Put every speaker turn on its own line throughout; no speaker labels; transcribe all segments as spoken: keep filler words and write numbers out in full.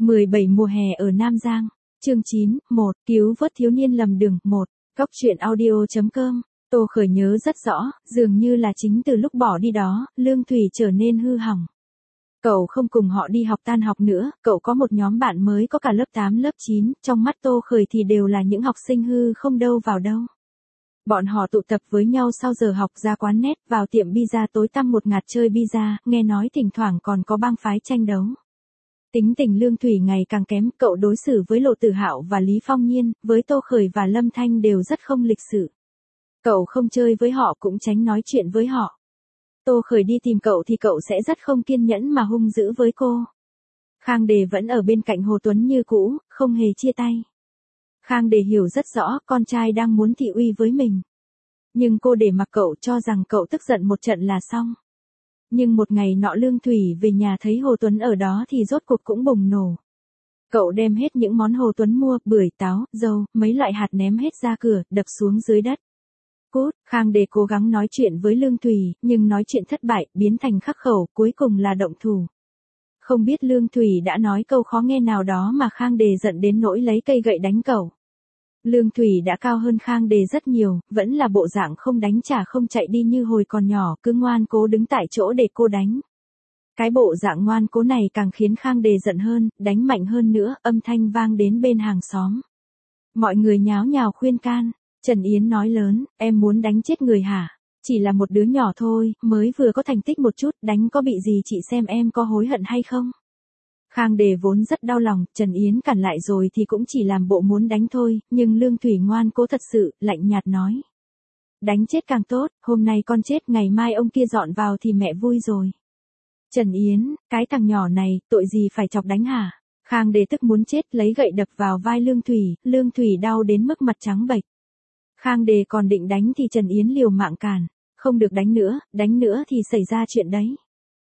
mười bảy mùa hè ở Nam Giang. Chương chín, một, cứu vớt thiếu niên lầm đường, một. Góc truyện audio chấm com. Tô Khởi nhớ rất rõ, dường như là chính từ lúc bỏ đi đó, Lương Thủy trở nên hư hỏng. Cậu không cùng họ đi học tan học nữa, cậu có một nhóm bạn mới có cả lớp tám lớp chín, trong mắt Tô Khởi thì đều là những học sinh hư không đâu vào đâu. Bọn họ tụ tập với nhau sau giờ học ra quán net, vào tiệm pizza tối tăm một ngạt chơi pizza, nghe nói thỉnh thoảng còn có bang phái tranh đấu. Tính tình Lương Thủy ngày càng kém, cậu đối xử với Lộ Tử Hạo và Lý Phong Nhiên, với Tô Khởi và Lâm Thanh đều rất không lịch sự. Cậu không chơi với họ cũng tránh nói chuyện với họ. Tô Khởi đi tìm cậu thì cậu sẽ rất không kiên nhẫn mà hung dữ với cô. Khang Đề vẫn ở bên cạnh Hồ Tuấn như cũ, không hề chia tay. Khang Đề hiểu rất rõ con trai đang muốn thị uy với mình. Nhưng cô để mặc cậu, cho rằng cậu tức giận một trận là xong. Nhưng một ngày nọ Lương Thủy về nhà thấy Hồ Tuấn ở đó thì rốt cuộc cũng bùng nổ. Cậu đem hết những món Hồ Tuấn mua, bưởi, táo, dâu, mấy loại hạt ném hết ra cửa, đập xuống dưới đất. Cút, Khang Đề cố gắng nói chuyện với Lương Thủy, nhưng nói chuyện thất bại, biến thành khắc khẩu, cuối cùng là động thủ. Không biết Lương Thủy đã nói câu khó nghe nào đó mà Khang Đề giận đến nỗi lấy cây gậy đánh cậu. Lương Thủy đã cao hơn Khang Đề rất nhiều, vẫn là bộ dạng không đánh trả không chạy đi như hồi còn nhỏ, cứ ngoan cố đứng tại chỗ để cô đánh. Cái bộ dạng ngoan cố này càng khiến Khang Đề giận hơn, đánh mạnh hơn nữa, âm thanh vang đến bên hàng xóm. Mọi người nháo nhào khuyên can. Trần Yến nói lớn, em muốn đánh chết người hả? Chỉ là một đứa nhỏ thôi, mới vừa có thành tích một chút, đánh có bị gì chị xem em có hối hận hay không? Khang Đề vốn rất đau lòng, Trần Yến cản lại rồi thì cũng chỉ làm bộ muốn đánh thôi, nhưng Lương Thủy ngoan cố thật sự, lạnh nhạt nói. Đánh chết càng tốt, hôm nay con chết, ngày mai ông kia dọn vào thì mẹ vui rồi. Trần Yến, cái thằng nhỏ này, tội gì phải chọc đánh hả? Khang Đề tức muốn chết, lấy gậy đập vào vai Lương Thủy, Lương Thủy đau đến mức mặt trắng bệch. Khang Đề còn định đánh thì Trần Yến liều mạng cản, không được đánh nữa, đánh nữa thì xảy ra chuyện đấy.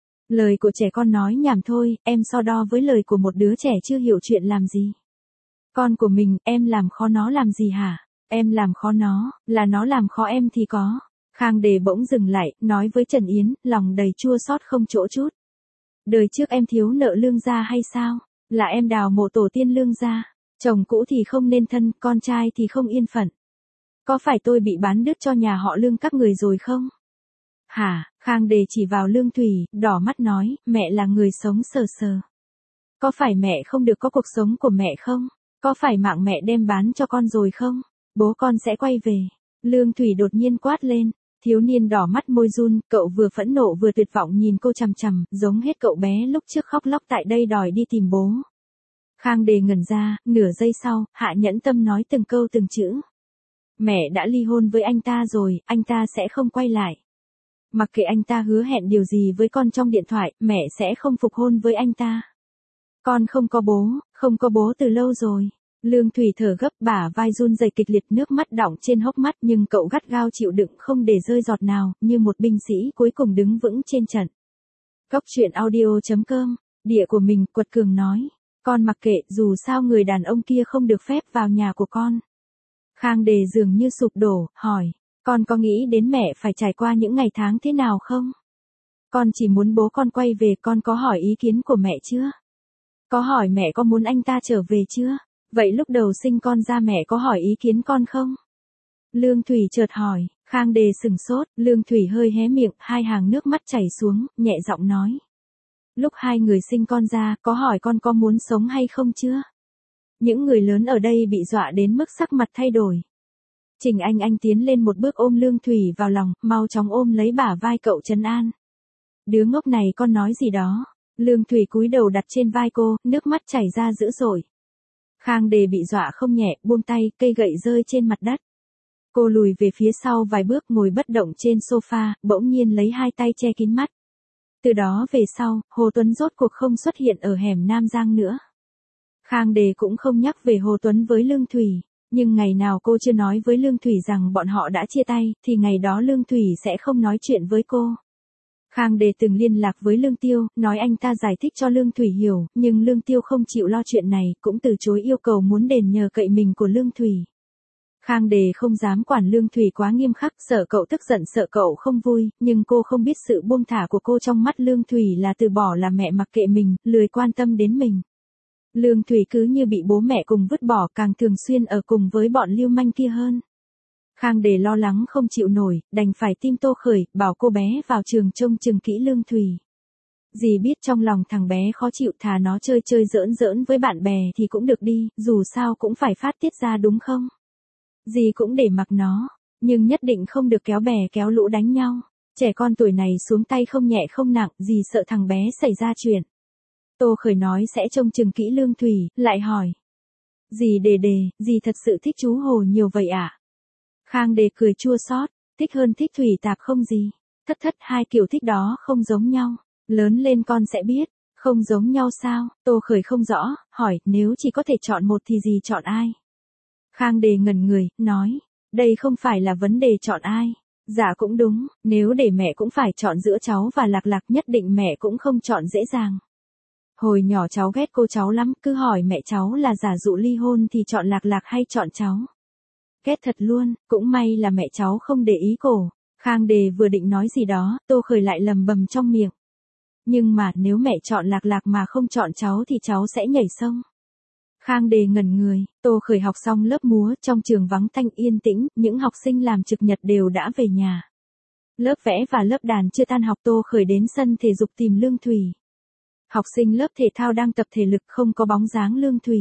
Lời của trẻ con nói nhảm thôi, em so đo với lời của một đứa trẻ chưa hiểu chuyện làm gì. Con của mình, em làm khó nó làm gì hả? Em làm khó nó, là nó làm khó em thì có. Khang Đề bỗng dừng lại, nói với Trần Yến, lòng đầy chua xót không chỗ chút. Đời trước em thiếu nợ Lương gia hay sao? Là em đào mộ tổ tiên Lương gia. Chồng cũ thì không nên thân, con trai thì không yên phận. Có phải tôi bị bán đứt cho nhà họ Lương các người rồi không? Hả? Khang Đề chỉ vào Lương Thủy, đỏ mắt nói, mẹ là người sống sờ sờ. Có phải mẹ không được có cuộc sống của mẹ không? Có phải mạng mẹ đem bán cho con rồi không? Bố con sẽ quay về. Lương Thủy đột nhiên quát lên. Thiếu niên đỏ mắt môi run, cậu vừa phẫn nộ vừa tuyệt vọng nhìn cô chằm chằm, giống hết cậu bé lúc trước khóc lóc tại đây đòi đi tìm bố. Khang Đề ngẩn ra, nửa giây sau, Hạ Nhẫn Tâm nói từng câu từng chữ. Mẹ đã ly hôn với anh ta rồi, anh ta sẽ không quay lại. Mặc kệ anh ta hứa hẹn điều gì với con trong điện thoại, mẹ sẽ không phục hôn với anh ta. Con không có bố, không có bố từ lâu rồi. Lương Thủy thở gấp, bả vai run rẩy kịch liệt, nước mắt đọng trên hốc mắt, nhưng cậu gắt gao chịu đựng không để rơi giọt nào, như một binh sĩ cuối cùng đứng vững trên trận. Góc truyện audio chấm com, địa của mình, quật cường nói. Con mặc kệ, dù sao người đàn ông kia không được phép vào nhà của con. Khang Đề dường như sụp đổ, hỏi, con có nghĩ đến mẹ phải trải qua những ngày tháng thế nào không? Con chỉ muốn bố con quay về, con có hỏi ý kiến của mẹ chưa? Có hỏi mẹ có muốn anh ta trở về chưa? Vậy lúc đầu sinh con ra mẹ có hỏi ý kiến con không? Lương Thủy chợt hỏi, Khang Đề sửng sốt, Lương Thủy hơi hé miệng, hai hàng nước mắt chảy xuống, nhẹ giọng nói. Lúc hai người sinh con ra, có hỏi con có muốn sống hay không chưa? Những người lớn ở đây bị dọa đến mức sắc mặt thay đổi. Trình Anh Anh tiến lên một bước ôm Lương Thủy vào lòng, mau chóng ôm lấy bả vai cậu trấn an. Đứa ngốc này con nói gì đó. Lương Thủy cúi đầu đặt trên vai cô, nước mắt chảy ra dữ dội. Khang Đề bị dọa không nhẹ, buông tay, cây gậy rơi trên mặt đất. Cô lùi về phía sau vài bước, ngồi bất động trên sofa, bỗng nhiên lấy hai tay che kín mắt. Từ đó về sau, Hồ Tuấn rốt cuộc không xuất hiện ở hẻm Nam Giang nữa. Khang Đề cũng không nhắc về Hồ Tuấn với Lương Thủy, nhưng ngày nào cô chưa nói với Lương Thủy rằng bọn họ đã chia tay, thì ngày đó Lương Thủy sẽ không nói chuyện với cô. Khang Đề từng liên lạc với Lương Tiêu, nói anh ta giải thích cho Lương Thủy hiểu, nhưng Lương Tiêu không chịu lo chuyện này, cũng từ chối yêu cầu muốn đền nhờ cậy mình của Lương Thủy. Khang Đề không dám quản Lương Thủy quá nghiêm khắc, sợ cậu tức giận, sợ cậu không vui, nhưng cô không biết sự buông thả của cô trong mắt Lương Thủy là từ bỏ làm mẹ mặc kệ mình, lười quan tâm đến mình. Lương Thủy cứ như bị bố mẹ cùng vứt bỏ, càng thường xuyên ở cùng với bọn lưu manh kia hơn. Khang Đề lo lắng không chịu nổi, đành phải tin Tô Khởi, bảo cô bé vào trường trông chừng kỹ Lương Thủy. Dì biết trong lòng thằng bé khó chịu, thà nó chơi chơi giỡn giỡn với bạn bè thì cũng được đi, dù sao cũng phải phát tiết ra đúng không? Dì cũng để mặc nó, nhưng nhất định không được kéo bè kéo lũ đánh nhau. Trẻ con tuổi này xuống tay không nhẹ không nặng, dì sợ thằng bé xảy ra chuyện. Tô Khởi nói sẽ trông chừng kỹ Lương Thủy, lại hỏi. Dì Đề Đề, dì thật sự thích chú Hồ nhiều vậy ạ? À? Khang Đề cười chua xót, thích hơn thích Thủy Tạp không gì? Thất thất, hai kiểu thích đó không giống nhau. Lớn lên con sẽ biết, không giống nhau sao? Tô Khởi không rõ, hỏi, nếu chỉ có thể chọn một thì dì chọn ai? Khang Đề ngẩn người, nói, đây không phải là vấn đề chọn ai. Dạ cũng đúng, nếu để mẹ cũng phải chọn giữa cháu và Lạc Lạc nhất định mẹ cũng không chọn dễ dàng. Hồi nhỏ cháu ghét cô cháu lắm, cứ hỏi mẹ cháu là giả dụ ly hôn thì chọn Lạc Lạc hay chọn cháu. Ghét thật luôn, cũng may là mẹ cháu không để ý cổ. Khang Đề vừa định nói gì đó, Tô Khởi lại lầm bầm trong miệng. Nhưng mà nếu mẹ chọn Lạc Lạc mà không chọn cháu thì cháu sẽ nhảy sông. Khang Đề ngẩn người, Tô Khởi học xong lớp múa, trong trường vắng tanh yên tĩnh, những học sinh làm trực nhật đều đã về nhà. Lớp vẽ và lớp đàn chưa tan học, Tô Khởi đến sân thể dục tìm Lương Thủy. Học sinh lớp thể thao đang tập thể lực, không có bóng dáng Lương Thủy.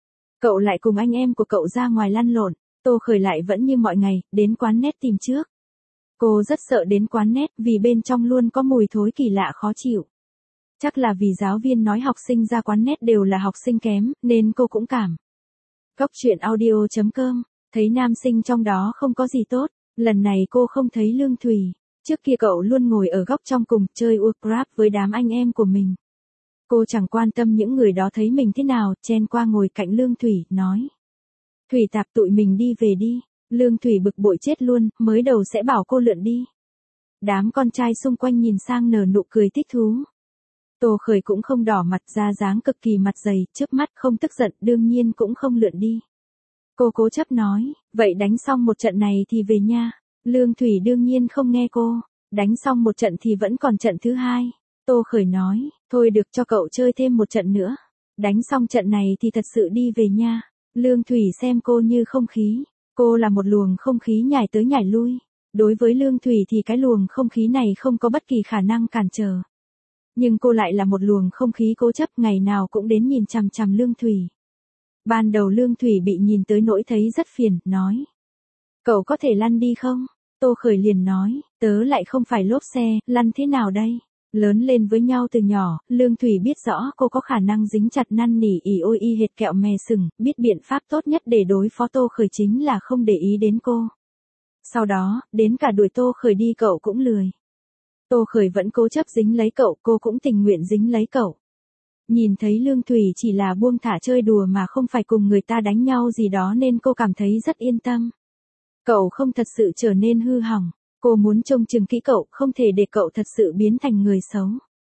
Cậu lại cùng anh em của cậu ra ngoài lăn lộn, Tô Khởi lại vẫn như mọi ngày, đến quán net tìm trước. Cô rất sợ đến quán net vì bên trong luôn có mùi thối kỳ lạ khó chịu. Chắc là vì giáo viên nói học sinh ra quán net đều là học sinh kém, nên cô cũng cảm. Góc truyện audio chấm com, thấy nam sinh trong đó không có gì tốt, lần này cô không thấy Lương Thủy. Trước kia cậu luôn ngồi ở góc trong cùng chơi Warcraft với đám anh em của mình. Cô chẳng quan tâm những người đó thấy mình thế nào, chen qua ngồi cạnh Lương Thủy, nói. Thủy Tạp tụi mình đi về đi. Lương Thủy bực bội chết luôn, mới đầu sẽ bảo cô lượn đi. Đám con trai xung quanh nhìn sang nở nụ cười thích thú. Tô Khởi cũng không đỏ mặt, ra dáng cực kỳ mặt dày, chớp mắt không tức giận, đương nhiên cũng không lượn đi. Cô cố chấp nói, vậy đánh xong một trận này thì về nha. Lương Thủy đương nhiên không nghe cô, đánh xong một trận thì vẫn còn trận thứ hai. Tô Khởi nói, thôi được cho cậu chơi thêm một trận nữa. Đánh xong trận này thì thật sự đi về nha. Lương Thủy xem cô như không khí. Cô là một luồng không khí nhảy tới nhảy lui. Đối với Lương Thủy thì cái luồng không khí này không có bất kỳ khả năng cản trở. Nhưng cô lại là một luồng không khí cố chấp, ngày nào cũng đến nhìn chằm chằm Lương Thủy. Ban đầu Lương Thủy bị nhìn tới nỗi thấy rất phiền, nói. Cậu có thể lăn đi không? Tô Khởi liền nói, tớ lại không phải lốp xe, lăn thế nào đây? Lớn lên với nhau từ nhỏ, Lương Thủy biết rõ cô có khả năng dính chặt năn nỉ ỉ ôi y hệt kẹo mè sừng, biết biện pháp tốt nhất để đối phó Tô Khởi chính là không để ý đến cô. Sau đó, đến cả đuổi Tô Khởi đi cậu cũng lười. Tô Khởi vẫn cố chấp dính lấy cậu, cô cũng tình nguyện dính lấy cậu. Nhìn thấy Lương Thủy chỉ là buông thả chơi đùa mà không phải cùng người ta đánh nhau gì đó nên cô cảm thấy rất yên tâm. Cậu không thật sự trở nên hư hỏng. Cô muốn trông chừng kỹ cậu, không thể để cậu thật sự biến thành người xấu.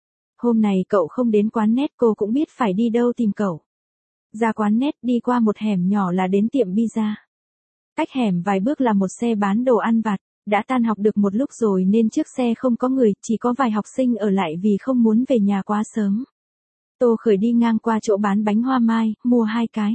Hôm này cậu không đến quán net, cô cũng biết phải đi đâu tìm cậu. Ra quán net, đi qua một hẻm nhỏ là đến tiệm pizza. Cách hẻm vài bước là một xe bán đồ ăn vặt. Đã tan học được một lúc rồi nên trước xe không có người, chỉ có vài học sinh ở lại vì không muốn về nhà quá sớm. Tô Khởi đi ngang qua chỗ bán bánh hoa mai, mua hai cái.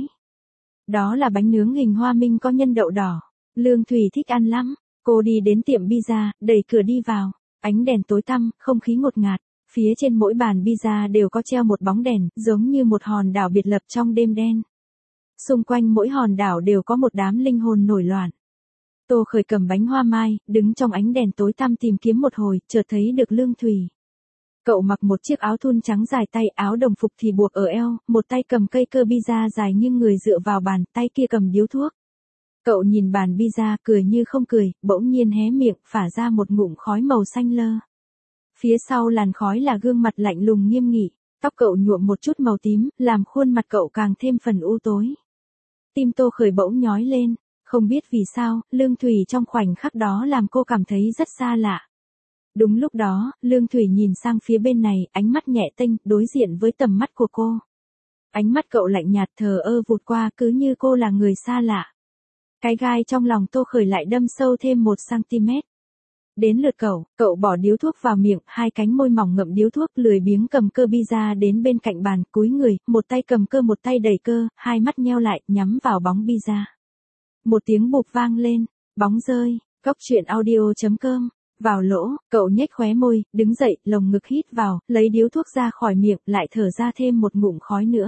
Đó là bánh nướng hình hoa minh có nhân đậu đỏ. Lương Thủy thích ăn lắm. Cô đi đến tiệm pizza, đẩy cửa đi vào. Ánh đèn tối tăm, không khí ngột ngạt. Phía trên mỗi bàn pizza đều có treo một bóng đèn, giống như một hòn đảo biệt lập trong đêm đen. Xung quanh mỗi hòn đảo đều có một đám linh hồn nổi loạn. Tô Khởi cầm bánh hoa mai, đứng trong ánh đèn tối tăm tìm kiếm một hồi, chợt thấy được Lương Thủy. Cậu mặc một chiếc áo thun trắng dài tay, áo đồng phục thì buộc ở eo, một tay cầm cây cơ pizza dài nghiêng người dựa vào bàn, tay kia cầm điếu thuốc. Cậu nhìn bàn pizza, cười như không cười, bỗng nhiên hé miệng, phả ra một ngụm khói màu xanh lơ. Phía sau làn khói là gương mặt lạnh lùng nghiêm nghị, tóc cậu nhuộm một chút màu tím, làm khuôn mặt cậu càng thêm phần u tối. Tim Tô Khởi bỗng nhói lên, không biết vì sao, Lương Thủy trong khoảnh khắc đó làm cô cảm thấy rất xa lạ. Đúng lúc đó, Lương Thủy nhìn sang phía bên này, ánh mắt nhẹ tênh, đối diện với tầm mắt của cô. Ánh mắt cậu lạnh nhạt thờ ơ vụt qua, cứ như cô là người xa lạ. Cái gai trong lòng Tô Khởi lại đâm sâu thêm một xăng-ti-mét. Đến lượt cậu, cậu bỏ điếu thuốc vào miệng, hai cánh môi mỏng ngậm điếu thuốc, lười biếng cầm cơ pizza đến bên cạnh bàn, cúi người, một tay cầm cơ một tay đẩy cơ, hai mắt nheo lại, nhắm vào bóng pizza. Một tiếng bụp vang lên, bóng rơi, góc truyện audio.com. Vào lỗ, cậu nhếch khóe môi, đứng dậy, lồng ngực hít vào, lấy điếu thuốc ra khỏi miệng, lại thở ra thêm một ngụm khói nữa.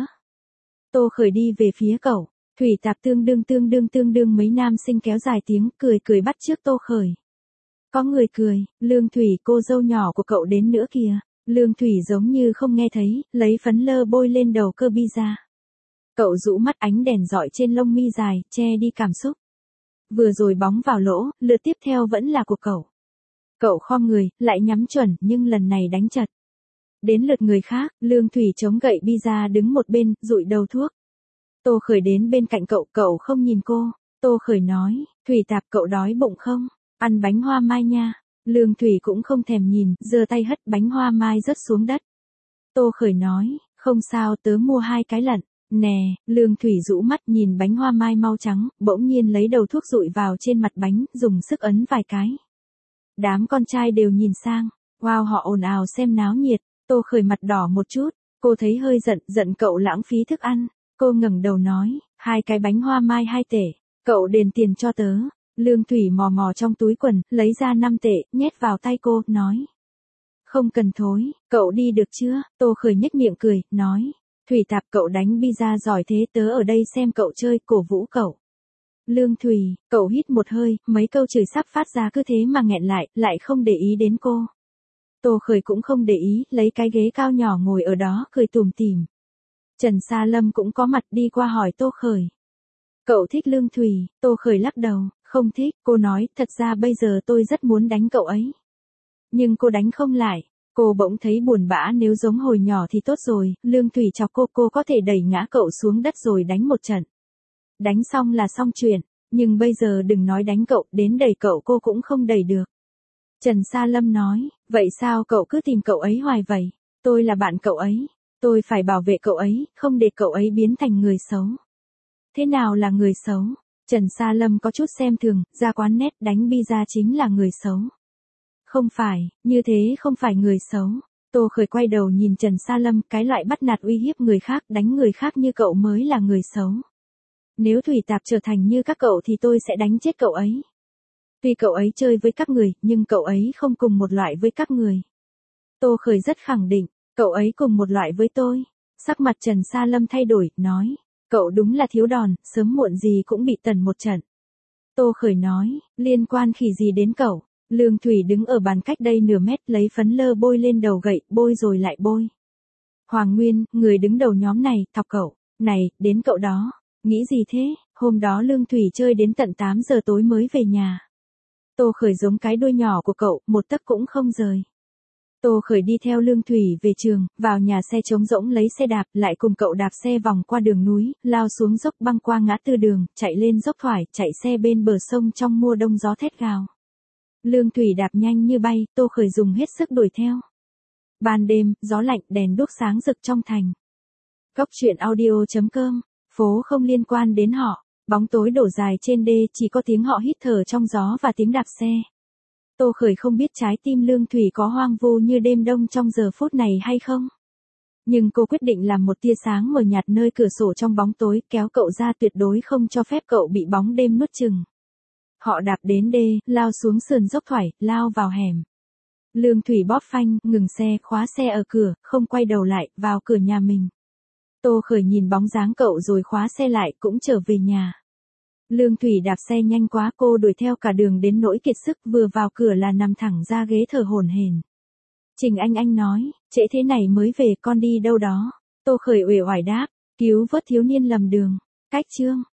Tô Khởi đi về phía cậu, thủy tạp tương đương tương đương tương đương mấy nam sinh kéo dài tiếng, cười cười bắt trước Tô Khởi. Có người cười, Lương Thủy cô dâu nhỏ của cậu đến nữa kìa. Lương Thủy giống như không nghe thấy, lấy phấn lơ bôi lên đầu cơ pizza. Cậu rũ mắt, ánh đèn rọi trên lông mi dài, che đi cảm xúc. Vừa rồi bóng vào lỗ, lượt tiếp theo vẫn là của cậu. Cậu khom người, lại nhắm chuẩn, nhưng lần này đánh chật. Đến lượt người khác, Lương Thủy chống gậy pizza đứng một bên, dụi đầu thuốc. Tô Khởi đến bên cạnh cậu, cậu không nhìn cô. Tô Khởi nói, Thủy tạp cậu đói bụng không? Ăn bánh hoa mai nha. Lương Thủy cũng không thèm nhìn, giơ tay hất bánh hoa mai rớt xuống đất. Tô Khởi nói, không sao, tớ mua hai cái lận. Nè, Lương Thủy rũ mắt nhìn bánh hoa mai mau trắng, bỗng nhiên lấy đầu thuốc dụi vào trên mặt bánh, dùng sức ấn vài cái. Đám con trai đều nhìn sang, wow, họ ồn ào xem náo nhiệt. Tô Khởi mặt đỏ một chút, cô thấy hơi giận, giận cậu lãng phí thức ăn. Cô ngẩng đầu nói, hai cái bánh hoa mai hai tể, cậu đền tiền cho tớ. Lương Thủy mò mò trong túi quần, lấy ra năm tệ, nhét vào tay cô, nói. Không cần thối, cậu đi được chưa? Tô Khởi nhếch miệng cười, nói. Thủy tạp cậu đánh pizza giỏi thế, tớ ở đây xem cậu chơi, cổ vũ cậu. Lương Thủy, cậu hít một hơi, mấy câu chửi sắp phát ra cứ thế mà nghẹn lại, lại không để ý đến cô. Tô Khởi cũng không để ý, lấy cái ghế cao nhỏ ngồi ở đó, cười tủm tỉm. Trần Sa Lâm cũng có mặt đi qua hỏi Tô Khởi. Cậu thích Lương Thủy? Tô Khởi lắc đầu, không thích. Cô nói, thật ra bây giờ tôi rất muốn đánh cậu ấy. Nhưng cô đánh không lại. Cô bỗng thấy buồn bã, nếu giống hồi nhỏ thì tốt rồi. Lương Thủy chọc cô, cô có thể đẩy ngã cậu xuống đất rồi đánh một trận. Đánh xong là xong chuyện. Nhưng bây giờ đừng nói đánh cậu, đến đẩy cậu cô cũng không đẩy được. Trần Sa Lâm nói, vậy sao cậu cứ tìm cậu ấy hoài vậy? Tôi là bạn cậu ấy. Tôi phải bảo vệ cậu ấy, không để cậu ấy biến thành người xấu. Thế nào là người xấu? Trần Sa Lâm có chút xem thường, ra quán net đánh pizza chính là người xấu. Không phải, như thế không phải người xấu. Tô Khởi quay đầu nhìn Trần Sa Lâm, cái loại bắt nạt uy hiếp người khác, đánh người khác như cậu mới là người xấu. Nếu Thủy tạp trở thành như các cậu thì tôi sẽ đánh chết cậu ấy. Tuy cậu ấy chơi với các người, nhưng cậu ấy không cùng một loại với các người. Tô Khởi rất khẳng định, cậu ấy cùng một loại với tôi. Sắc mặt Trần Sa Lâm thay đổi, nói. Cậu đúng là thiếu đòn, sớm muộn gì cũng bị tần một trận. Tô Khởi nói, liên quan khỉ gì đến cậu? Lương Thủy đứng ở bàn cách đây nửa mét, lấy phấn lơ bôi lên đầu gậy, bôi rồi lại bôi. Hoàng Nguyên, người đứng đầu nhóm này, thọc cậu. Này, đến cậu đó. Nghĩ gì thế? Hôm đó Lương Thủy chơi đến tận tám giờ tối mới về nhà. Tô Khởi giống cái đuôi nhỏ của cậu, một tấc cũng không rời. Tô Khởi đi theo Lương Thủy về trường, vào nhà xe trống rỗng lấy xe đạp, lại cùng cậu đạp xe vòng qua đường núi, lao xuống dốc băng qua ngã tư đường, chạy lên dốc thoải, chạy xe bên bờ sông trong mùa đông gió thét gào. Lương Thủy đạp nhanh như bay, Tô Khởi dùng hết sức đuổi theo. Ban đêm, gió lạnh, đèn đuốc sáng rực trong thành. Góc truyện audio.com, phố không liên quan đến họ, bóng tối đổ dài trên đê, chỉ có tiếng họ hít thở trong gió và tiếng đạp xe. Tô Khởi không biết trái tim Lương Thủy có hoang vu như đêm đông trong giờ phút này hay không. Nhưng cô quyết định làm một tia sáng mờ nhạt nơi cửa sổ trong bóng tối, kéo cậu ra, tuyệt đối không cho phép cậu bị bóng đêm nuốt chửng. Họ đạp đến đê, lao xuống sườn dốc thoải, lao vào hẻm. Lương Thủy bóp phanh, ngừng xe, khóa xe ở cửa, không quay đầu lại, vào cửa nhà mình. Tô Khởi nhìn bóng dáng cậu rồi khóa xe lại, cũng trở về nhà. Lương Thủy đạp xe nhanh quá, cô đuổi theo cả đường đến nỗi kiệt sức, vừa vào cửa là nằm thẳng ra ghế thở hổn hển. Trình Anh Anh nói, trễ thế này mới về, con đi đâu đó? Tô Khởi uể oải đáp, cứu vớt thiếu niên lầm đường. Cách chương